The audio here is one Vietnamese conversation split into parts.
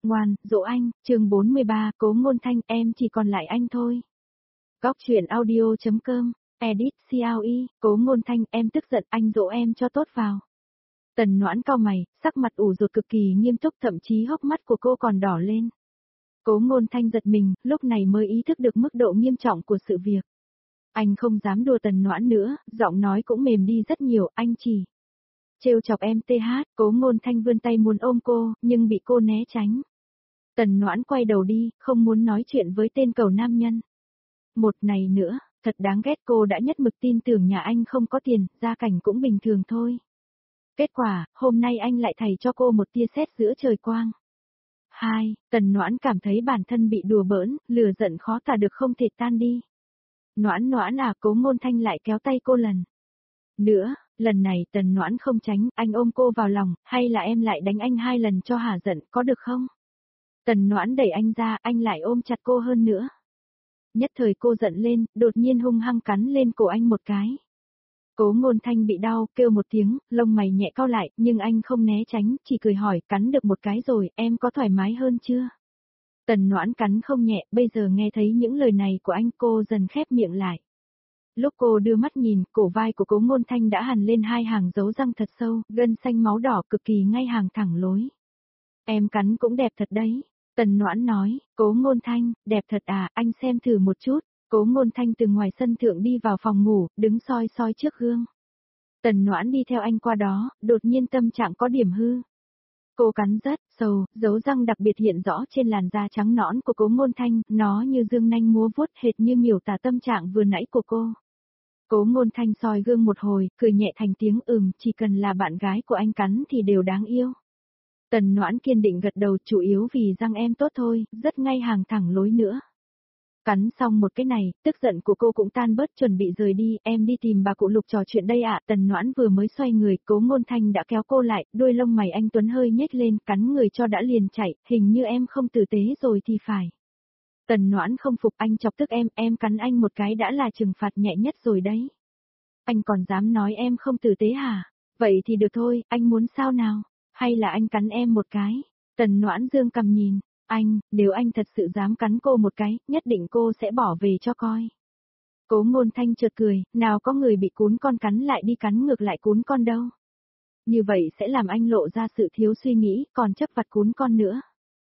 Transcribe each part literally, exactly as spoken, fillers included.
Ngoan, dỗ anh, chương bốn mươi ba, Cố Ngôn Thanh, em chỉ còn lại anh thôi. Góc truyện audio.com, edit xê e, Cố Ngôn Thanh, em tức giận, anh dỗ em cho tốt vào. Tần Noãn cau mày, sắc mặt ủ rột cực kỳ nghiêm túc, thậm chí hốc mắt của cô còn đỏ lên. Cố Ngôn Thanh giật mình, lúc này mới ý thức được mức độ nghiêm trọng của sự việc. Anh không dám đùa Tần Noãn nữa, giọng nói cũng mềm đi rất nhiều, anh chỉ trêu chọc em tê hát. Cố Ngôn Thanh vươn tay muốn ôm cô, nhưng bị cô né tránh. Tần Noãn quay đầu đi, không muốn nói chuyện với tên cầu nam nhân. Một này nữa, thật đáng ghét, cô đã nhất mực tin tưởng nhà anh không có tiền, gia cảnh cũng bình thường thôi. Kết quả, hôm nay anh lại thầy cho cô một tia sét giữa trời quang. Hai, Tần Noãn cảm thấy bản thân bị đùa bỡn, lửa giận khó tả được không thể tan đi. Noãn Noãn à, Cố Ngôn Thanh lại kéo tay cô lần nữa, lần này Tần Noãn không tránh, anh ôm cô vào lòng, hay là em lại đánh anh hai lần cho hả giận, có được không? Tần Noãn đẩy anh ra, anh lại ôm chặt cô hơn nữa. Nhất thời cô giận lên, đột nhiên hung hăng cắn lên cổ anh một cái. Cố Ngôn Thanh bị đau, kêu một tiếng, lông mày nhẹ cau lại, nhưng anh không né tránh, chỉ cười hỏi, cắn được một cái rồi, em có thoải mái hơn chưa? Tần Noãn cắn không nhẹ, bây giờ nghe thấy những lời này của anh, cô dần khép miệng lại. Lúc cô đưa mắt nhìn, cổ vai của Cố Ngôn Thanh đã hằn lên hai hàng dấu răng thật sâu, gân xanh máu đỏ cực kỳ ngay hàng thẳng lối. Em cắn cũng đẹp thật đấy. Tần Noãn nói, Cố Ngôn Thanh, đẹp thật à, anh xem thử một chút. Cố Ngôn Thanh từ ngoài sân thượng đi vào phòng ngủ, đứng soi soi trước gương. Tần Noãn đi theo anh qua đó, đột nhiên tâm trạng có điểm hư. Cô cắn rất sâu, dấu răng đặc biệt hiện rõ trên làn da trắng nõn của Cố Ngôn Thanh, nó như dương nanh múa vuốt hệt như miêu tả tâm trạng vừa nãy của cô. Cố Ngôn Thanh soi gương một hồi, cười nhẹ thành tiếng ừm, chỉ cần là bạn gái của anh cắn thì đều đáng yêu. Tần Noãn kiên định gật đầu, chủ yếu vì răng em tốt thôi, rất ngay hàng thẳng lối nữa. Cắn xong một cái này, tức giận của cô cũng tan bớt, chuẩn bị rời đi, em đi tìm bà cụ Lục trò chuyện đây ạ. Tần Noãn vừa mới xoay người, Cố Ngôn Thanh đã kéo cô lại, đuôi lông mày anh Tuấn hơi nhếch lên, cắn người cho đã liền chạy, hình như em không tử tế rồi thì phải. Tần Noãn không phục, anh chọc tức em, em cắn anh một cái đã là trừng phạt nhẹ nhất rồi đấy. Anh còn dám nói em không tử tế hả? Vậy thì được thôi, anh muốn sao nào? Hay là anh cắn em một cái? Tần Noãn dương cằm nhìn, anh, nếu anh thật sự dám cắn cô một cái, nhất định cô sẽ bỏ về cho coi. Cố Ngôn Thanh chợt cười, nào có người bị cún con cắn lại đi cắn ngược lại cún con đâu. Như vậy sẽ làm anh lộ ra sự thiếu suy nghĩ, còn chấp vặt cún con nữa.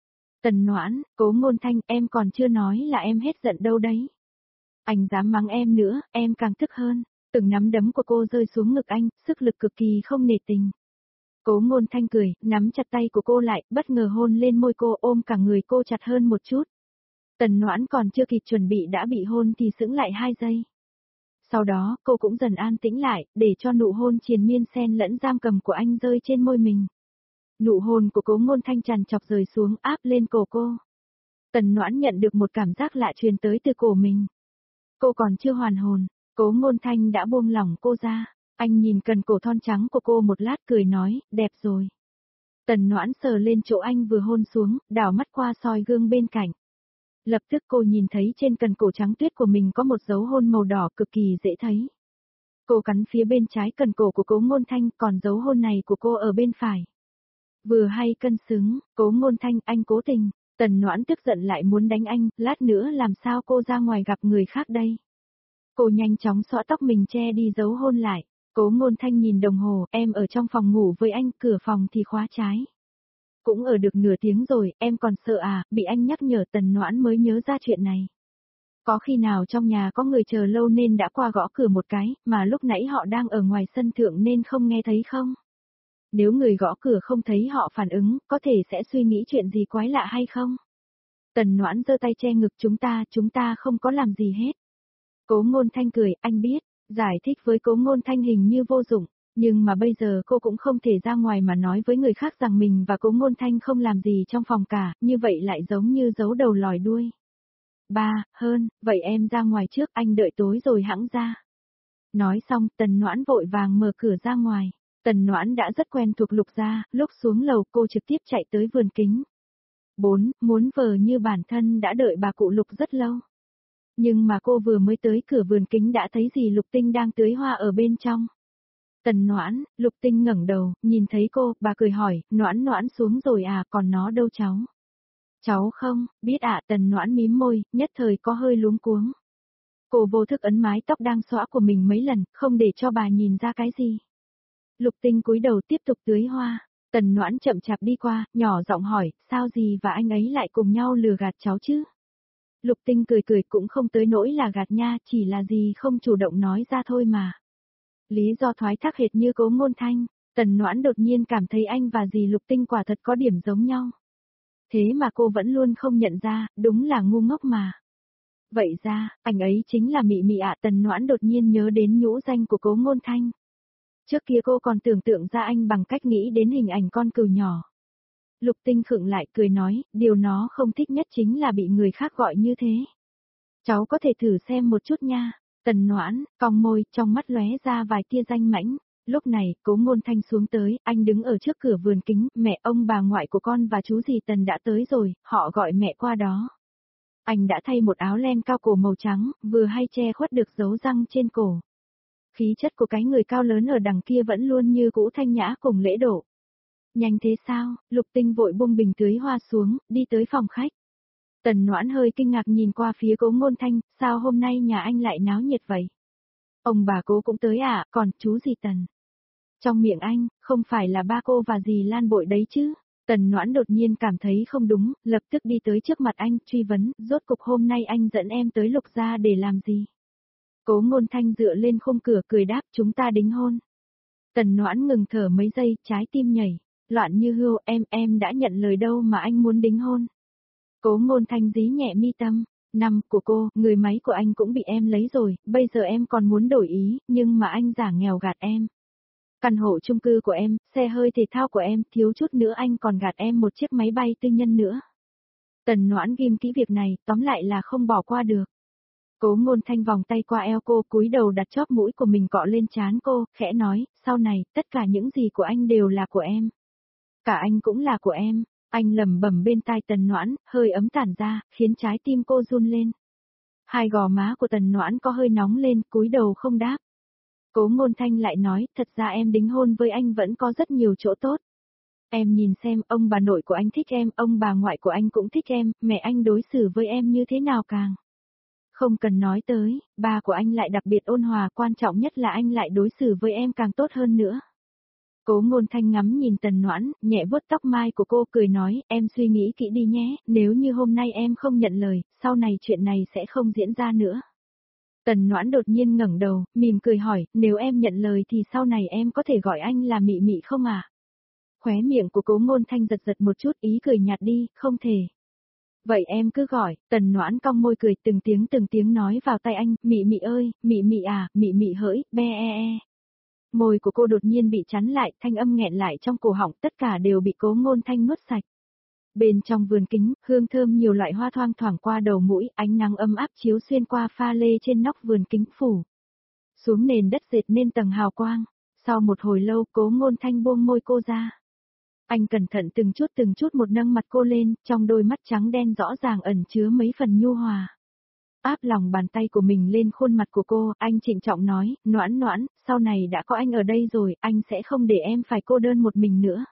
Tần Noãn, Cố Ngôn Thanh, em còn chưa nói là em hết giận đâu đấy. Anh dám mắng em nữa, em càng tức hơn. Từng nắm đấm của cô rơi xuống ngực anh, sức lực cực kỳ không nề tình. Cố Ngôn Thanh cười, nắm chặt tay của cô lại, bất ngờ hôn lên môi cô, ôm cả người cô chặt hơn một chút. Tần Noãn còn chưa kịp chuẩn bị đã bị hôn thì sững lại hai giây. Sau đó, cô cũng dần an tĩnh lại, để cho nụ hôn triền miên xen lẫn giam cầm của anh rơi trên môi mình. Nụ hôn của Cố Ngôn Thanh tràn chọc rời xuống, áp lên cổ cô. Tần Noãn nhận được một cảm giác lạ truyền tới từ cổ mình. Cô còn chưa hoàn hồn, Cố Ngôn Thanh đã buông lỏng cô ra. Anh nhìn cần cổ thon trắng của cô một lát cười nói, đẹp rồi. Tần Noãn sờ lên chỗ anh vừa hôn xuống, đảo mắt qua soi gương bên cạnh. Lập tức cô nhìn thấy trên cần cổ trắng tuyết của mình có một dấu hôn màu đỏ cực kỳ dễ thấy. Cô cắn phía bên trái cần cổ của Cố Ngôn Thanh, còn dấu hôn này của cô ở bên phải. Vừa hay cân xứng, Cố Ngôn Thanh, anh cố tình. Tần Noãn tức giận lại muốn đánh anh, lát nữa làm sao cô ra ngoài gặp người khác đây. Cô nhanh chóng xõa tóc mình che đi dấu hôn lại. Cố Ngôn Thanh nhìn đồng hồ, em ở trong phòng ngủ với anh, cửa phòng thì khóa trái. Cũng ở được nửa tiếng rồi, em còn sợ à, bị anh nhắc nhở. Tần Noãn mới nhớ ra chuyện này. Có khi nào trong nhà có người chờ lâu nên đã qua gõ cửa một cái, mà lúc nãy họ đang ở ngoài sân thượng nên không nghe thấy không? Nếu người gõ cửa không thấy họ phản ứng, có thể sẽ suy nghĩ chuyện gì quái lạ hay không? Tần Noãn giơ tay che ngực, chúng ta, chúng ta không có làm gì hết. Cố Ngôn Thanh cười, anh biết. Giải thích với Cố Ngôn Thanh hình như vô dụng, nhưng mà bây giờ cô cũng không thể ra ngoài mà nói với người khác rằng mình và Cố Ngôn Thanh không làm gì trong phòng cả, như vậy lại giống như giấu đầu lòi đuôi. Ba, hơn, vậy em ra ngoài trước, anh đợi tối rồi hẵng ra. Nói xong, Tần Noãn vội vàng mở cửa ra ngoài. Tần Noãn đã rất quen thuộc Lục gia, lúc xuống lầu cô trực tiếp chạy tới vườn kính. Bốn, muốn vờ như bản thân đã đợi bà cụ Lục rất lâu. Nhưng mà cô vừa mới tới cửa vườn kính đã thấy dì Lục Tinh đang tưới hoa ở bên trong. Tần Noãn, Lục Tinh ngẩng đầu, nhìn thấy cô, bà cười hỏi, Noãn Noãn xuống rồi à, còn nó đâu cháu? Cháu không, biết ạ, Tần Noãn mím môi, nhất thời có hơi luống cuống. Cô vô thức ấn mái tóc đang xõa của mình mấy lần, không để cho bà nhìn ra cái gì. Lục Tinh cúi đầu tiếp tục tưới hoa, Tần Noãn chậm chạp đi qua, nhỏ giọng hỏi, sao gì và anh ấy lại cùng nhau lừa gạt cháu chứ? Lục Tinh cười cười cũng không tới nỗi là gạt nha, chỉ là gì không chủ động nói ra thôi mà. Lý do thoái thác hệt như Cố Ngôn Thanh, Tần Noãn đột nhiên cảm thấy anh và dì Lục Tinh quả thật có điểm giống nhau. Thế mà cô vẫn luôn không nhận ra, đúng là ngu ngốc mà. Vậy ra, anh ấy chính là Mị Mị ạ. Tần Noãn đột nhiên nhớ đến nhũ danh của Cố Ngôn Thanh. Trước kia cô còn tưởng tượng ra anh bằng cách nghĩ đến hình ảnh con cừu nhỏ. Lục Tinh khựng lại cười nói, điều nó không thích nhất chính là bị người khác gọi như thế. Cháu có thể thử xem một chút nha. Tần Noãn, cong môi, trong mắt lóe ra vài tia danh mãnh. Lúc này, Cố Ngôn Thanh xuống tới, anh đứng ở trước cửa vườn kính, mẹ ông bà ngoại của con và chú dì Tần đã tới rồi, họ gọi mẹ qua đó. Anh đã thay một áo len cao cổ màu trắng, vừa hay che khuất được dấu răng trên cổ. Khí chất của cái người cao lớn ở đằng kia vẫn luôn như cũ thanh nhã cùng lễ độ. Nhanh thế sao? Lục Tinh vội buông bình tưới hoa xuống, đi tới phòng khách. Tần Noãn hơi kinh ngạc nhìn qua phía Cố Ngôn Thanh, sao hôm nay nhà anh lại náo nhiệt vậy? Ông bà Cố cũng tới à, còn chú dì Tần. Trong miệng anh, không phải là ba cô và dì Lan Bội đấy chứ? Tần Noãn đột nhiên cảm thấy không đúng, lập tức đi tới trước mặt anh, truy vấn, rốt cục hôm nay anh dẫn em tới Lục gia để làm gì? Cố Ngôn Thanh dựa lên khung cửa cười đáp, chúng ta đính hôn. Tần Noãn ngừng thở mấy giây, trái tim nhảy, loạn như hươu, em, em đã nhận lời đâu mà anh muốn đính hôn. Cố Ngôn Thanh dí nhẹ mi tâm, năm của cô, người máy của anh cũng bị em lấy rồi, bây giờ em còn muốn đổi ý, nhưng mà anh giả nghèo gạt em. Căn hộ chung cư của em, xe hơi thể thao của em, thiếu chút nữa anh còn gạt em một chiếc máy bay tư nhân nữa. Tần Noãn ghim kỹ việc này, tóm lại là không bỏ qua được. Cố Ngôn Thanh vòng tay qua eo cô, cúi đầu đặt chóp mũi của mình cọ lên trán cô, khẽ nói, sau này, tất cả những gì của anh đều là của em. Cả anh cũng là của em, anh lẩm bẩm bên tai Tần Noãn, hơi ấm tản ra, khiến trái tim cô run lên. Hai gò má của Tần Noãn có hơi nóng lên, cúi đầu không đáp. Cố Ngôn Thanh lại nói, thật ra em đính hôn với anh vẫn có rất nhiều chỗ tốt. Em nhìn xem, ông bà nội của anh thích em, ông bà ngoại của anh cũng thích em, mẹ anh đối xử với em như thế nào càng. Không cần nói tới, ba của anh lại đặc biệt ôn hòa, quan trọng nhất là anh lại đối xử với em càng tốt hơn nữa. Cố Ngôn Thanh ngắm nhìn Tần Noãn, nhẹ vuốt tóc mai của cô cười nói, em suy nghĩ kỹ đi nhé, nếu như hôm nay em không nhận lời, sau này chuyện này sẽ không diễn ra nữa. Tần Noãn đột nhiên ngẩng đầu, mỉm cười hỏi, nếu em nhận lời thì sau này em có thể gọi anh là Mị Mị không à? Khóe miệng của Cố Ngôn Thanh giật giật một chút, ý cười nhạt đi, không thể. Vậy em cứ gọi, Tần Noãn cong môi cười từng tiếng từng tiếng nói vào tai anh, Mị Mị ơi, Mị Mị à, Mị Mị hỡi, be e e. Môi của cô đột nhiên bị chắn lại, thanh âm nghẹn lại trong cổ họng, tất cả đều bị Cố Ngôn Thanh nuốt sạch. Bên trong vườn kính, hương thơm nhiều loại hoa thoang thoảng qua đầu mũi, ánh nắng ấm áp chiếu xuyên qua pha lê trên nóc vườn kính phủ. Xuống nền đất dệt nên tầng hào quang. Sau một hồi lâu, Cố Ngôn Thanh buông môi cô ra. Anh cẩn thận từng chút từng chút một nâng mặt cô lên, trong đôi mắt trắng đen rõ ràng ẩn chứa mấy phần nhu hòa. Áp lòng bàn tay của mình lên khuôn mặt của cô, anh trịnh trọng nói, Noãn Noãn, sau này đã có anh ở đây rồi, anh sẽ không để em phải cô đơn một mình nữa.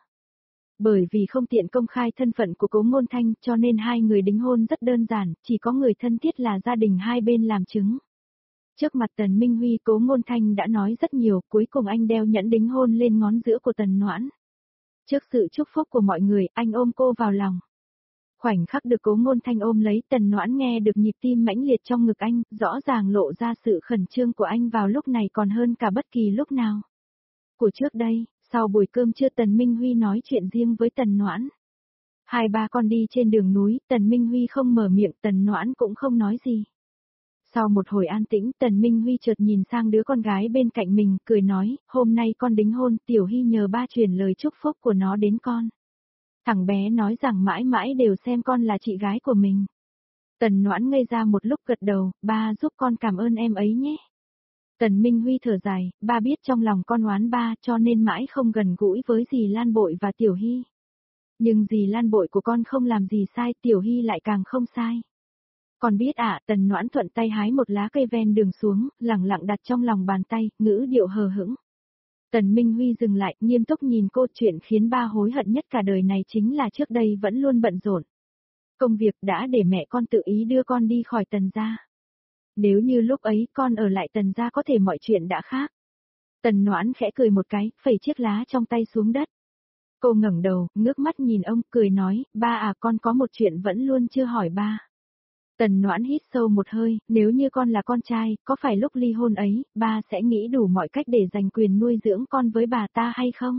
Bởi vì không tiện công khai thân phận của Cố Ngôn Thanh cho nên hai người đính hôn rất đơn giản, chỉ có người thân thiết là gia đình hai bên làm chứng. Trước mặt Tần Minh Huy, Cố Ngôn Thanh đã nói rất nhiều, cuối cùng anh đeo nhẫn đính hôn lên ngón giữa của Tần Noãn. Trước sự chúc phúc của mọi người, anh ôm cô vào lòng. Khoảnh khắc được Cố Ngôn Thanh ôm lấy, Tần Noãn nghe được nhịp tim mãnh liệt trong ngực anh, rõ ràng lộ ra sự khẩn trương của anh vào lúc này còn hơn cả bất kỳ lúc nào. Của trước đây, sau buổi cơm trưa Tần Minh Huy nói chuyện riêng với Tần Noãn. Hai ba con đi trên đường núi, Tần Minh Huy không mở miệng, Tần Noãn cũng không nói gì. Sau một hồi an tĩnh, Tần Minh Huy chợt nhìn sang đứa con gái bên cạnh mình, cười nói, hôm nay con đính hôn, Tiểu Hy nhờ ba truyền lời chúc phúc của nó đến con. Thằng bé nói rằng mãi mãi đều xem con là chị gái của mình. Tần Noãn ngây ra một lúc gật đầu, ba giúp con cảm ơn em ấy nhé. Tần Minh Huy thở dài, ba biết trong lòng con oán ba cho nên mãi không gần gũi với dì Lan Bội và Tiểu Hy. Nhưng dì Lan Bội của con không làm gì sai, Tiểu Hy lại càng không sai. Con biết ạ, à, Tần Noãn thuận tay hái một lá cây ven đường xuống, lẳng lặng đặt trong lòng bàn tay, ngữ điệu hờ hững. Tần Minh Huy dừng lại, nghiêm túc nhìn cô, chuyện khiến ba hối hận nhất cả đời này chính là trước đây vẫn luôn bận rộn. công việc đã để mẹ con tự ý đưa con đi khỏi Tần gia. Nếu như lúc ấy con ở lại Tần gia có thể mọi chuyện đã khác. Tần Noãn khẽ cười một cái, phẩy chiếc lá trong tay xuống đất. Cô ngẩng đầu, ngước mắt nhìn ông, cười nói, ba à, con có một chuyện vẫn luôn chưa hỏi ba. Tần Noãn hít sâu một hơi, nếu như con là con trai, có phải lúc ly hôn ấy, ba sẽ nghĩ đủ mọi cách để giành quyền nuôi dưỡng con với bà ta hay không?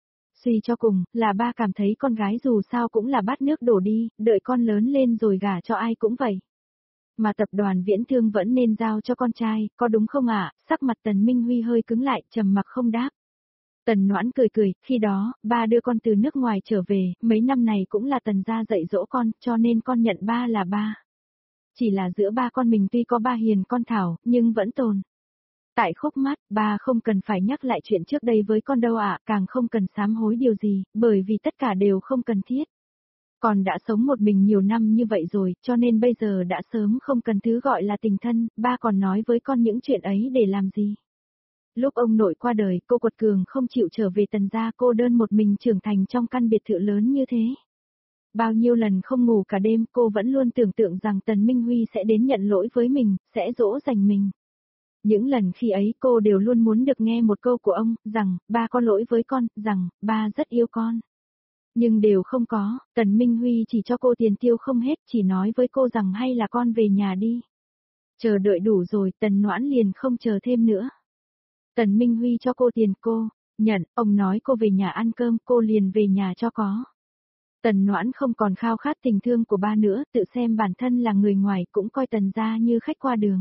Suy cho cùng, là ba cảm thấy con gái dù sao cũng là bát nước đổ đi, đợi con lớn lên rồi gả cho ai cũng vậy. Mà tập đoàn Viễn Thương vẫn nên giao cho con trai, có đúng không ạ? Sắc mặt Tần Minh Huy hơi cứng lại, trầm mặc không đáp. Tần Noãn cười cười, khi đó, ba đưa con từ nước ngoài trở về, mấy năm này cũng là Tần gia dạy dỗ con, cho nên con nhận ba là ba. Chỉ là giữa ba con mình tuy có ba hiền con Thảo, nhưng vẫn tồn. Tại khúc mắt, ba không cần phải nhắc lại chuyện trước đây với con đâu ạ, càng không cần sám hối điều gì, bởi vì tất cả đều không cần thiết. Con đã sống một mình nhiều năm như vậy rồi, cho nên bây giờ đã sớm không cần thứ gọi là tình thân, ba còn nói với con những chuyện ấy để làm gì. Lúc ông nội qua đời, cô quật cường không chịu trở về Tần gia, cô đơn một mình trưởng thành trong căn biệt thự lớn như thế. Bao nhiêu lần không ngủ cả đêm, cô vẫn luôn tưởng tượng rằng Tần Minh Huy sẽ đến nhận lỗi với mình, sẽ dỗ dành mình. Những lần khi ấy cô đều luôn muốn được nghe một câu của ông, rằng, ba có lỗi với con, rằng, ba rất yêu con. Nhưng đều không có, Tần Minh Huy chỉ cho cô tiền tiêu không hết, chỉ nói với cô rằng hay là con về nhà đi. Chờ đợi đủ rồi, Tần Noãn liền không chờ thêm nữa. Tần Minh Huy cho cô tiền cô, nhận, ông nói cô về nhà ăn cơm, cô liền về nhà cho có. Tần Noãn không còn khao khát tình thương của ba nữa, tự xem bản thân là người ngoài cũng coi Tần gia như khách qua đường.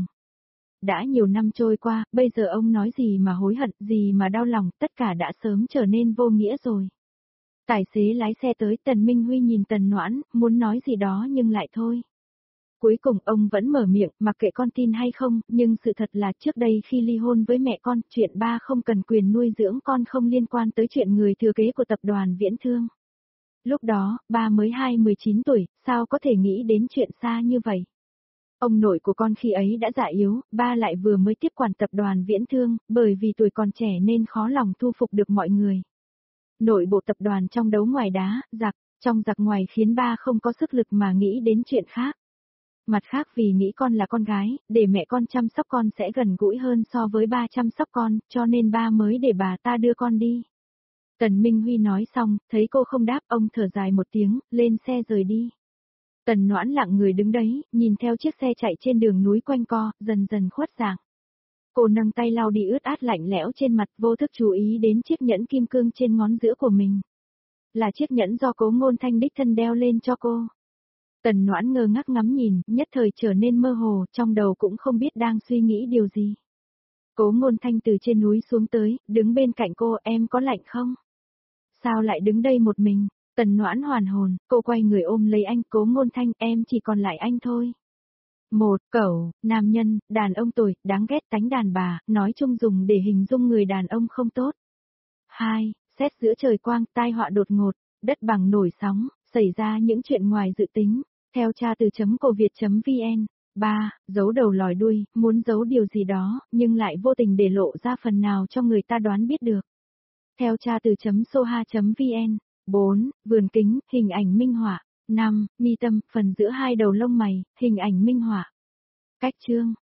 Đã nhiều năm trôi qua, bây giờ ông nói gì mà hối hận, gì mà đau lòng, tất cả đã sớm trở nên vô nghĩa rồi. Tài xế lái xe tới, Tần Minh Huy nhìn Tần Noãn, muốn nói gì đó nhưng lại thôi. Cuối cùng ông vẫn mở miệng, mặc kệ con tin hay không, nhưng sự thật là trước đây khi ly hôn với mẹ con, chuyện ba không cần quyền nuôi dưỡng con không liên quan tới chuyện người thừa kế của tập đoàn Viễn Thương. Lúc đó, ba mới hai mươi chín tuổi, sao có thể nghĩ đến chuyện xa như vậy? Ông nội của con khi ấy đã già yếu, ba lại vừa mới tiếp quản tập đoàn Viễn Thương, bởi vì tuổi còn trẻ nên khó lòng thu phục được mọi người. Nội bộ tập đoàn trong đấu ngoài đá, giặc, trong giặc ngoài khiến ba không có sức lực mà nghĩ đến chuyện khác. Mặt khác vì nghĩ con là con gái, để mẹ con chăm sóc con sẽ gần gũi hơn so với ba chăm sóc con, cho nên ba mới để bà ta đưa con đi. Tần Minh Huy nói xong, thấy cô không đáp, ông thở dài một tiếng, lên xe rời đi. Tần Noãn lặng người đứng đấy, nhìn theo chiếc xe chạy trên đường núi quanh co, dần dần khuất dạng. Cô nâng tay lau đi ướt át lạnh lẽo trên mặt, vô thức chú ý đến chiếc nhẫn kim cương trên ngón giữa của mình. Là chiếc nhẫn do Cố Ngôn Thanh đích thân đeo lên cho cô. Tần Noãn ngơ ngác ngắm nhìn, nhất thời trở nên mơ hồ, trong đầu cũng không biết đang suy nghĩ điều gì. Cố Ngôn Thanh từ trên núi xuống tới, đứng bên cạnh cô, em có lạnh không? Sao lại đứng đây một mình? Tần Noãn hoàn hồn, cô quay người ôm lấy anh, Cố Ngôn Thanh, em chỉ còn lại anh thôi. Một, cẩu, nam nhân, đàn ông tồi, đáng ghét tánh đàn bà, nói chung dùng để hình dung người đàn ông không tốt. Hai, xét giữa trời quang, tai họa đột ngột, đất bằng nổi sóng, xảy ra những chuyện ngoài dự tính, theo tra từ chấm cô Việt chấm vn. Ba, giấu đầu lòi đuôi, muốn giấu điều gì đó, nhưng lại vô tình để lộ ra phần nào cho người ta đoán biết được. Theo tra từ chấm soha chấm vn. Bốn, vườn kính, hình ảnh minh họa. Năm, mi tâm, phần giữa hai đầu lông mày, hình ảnh minh họa. Cách chương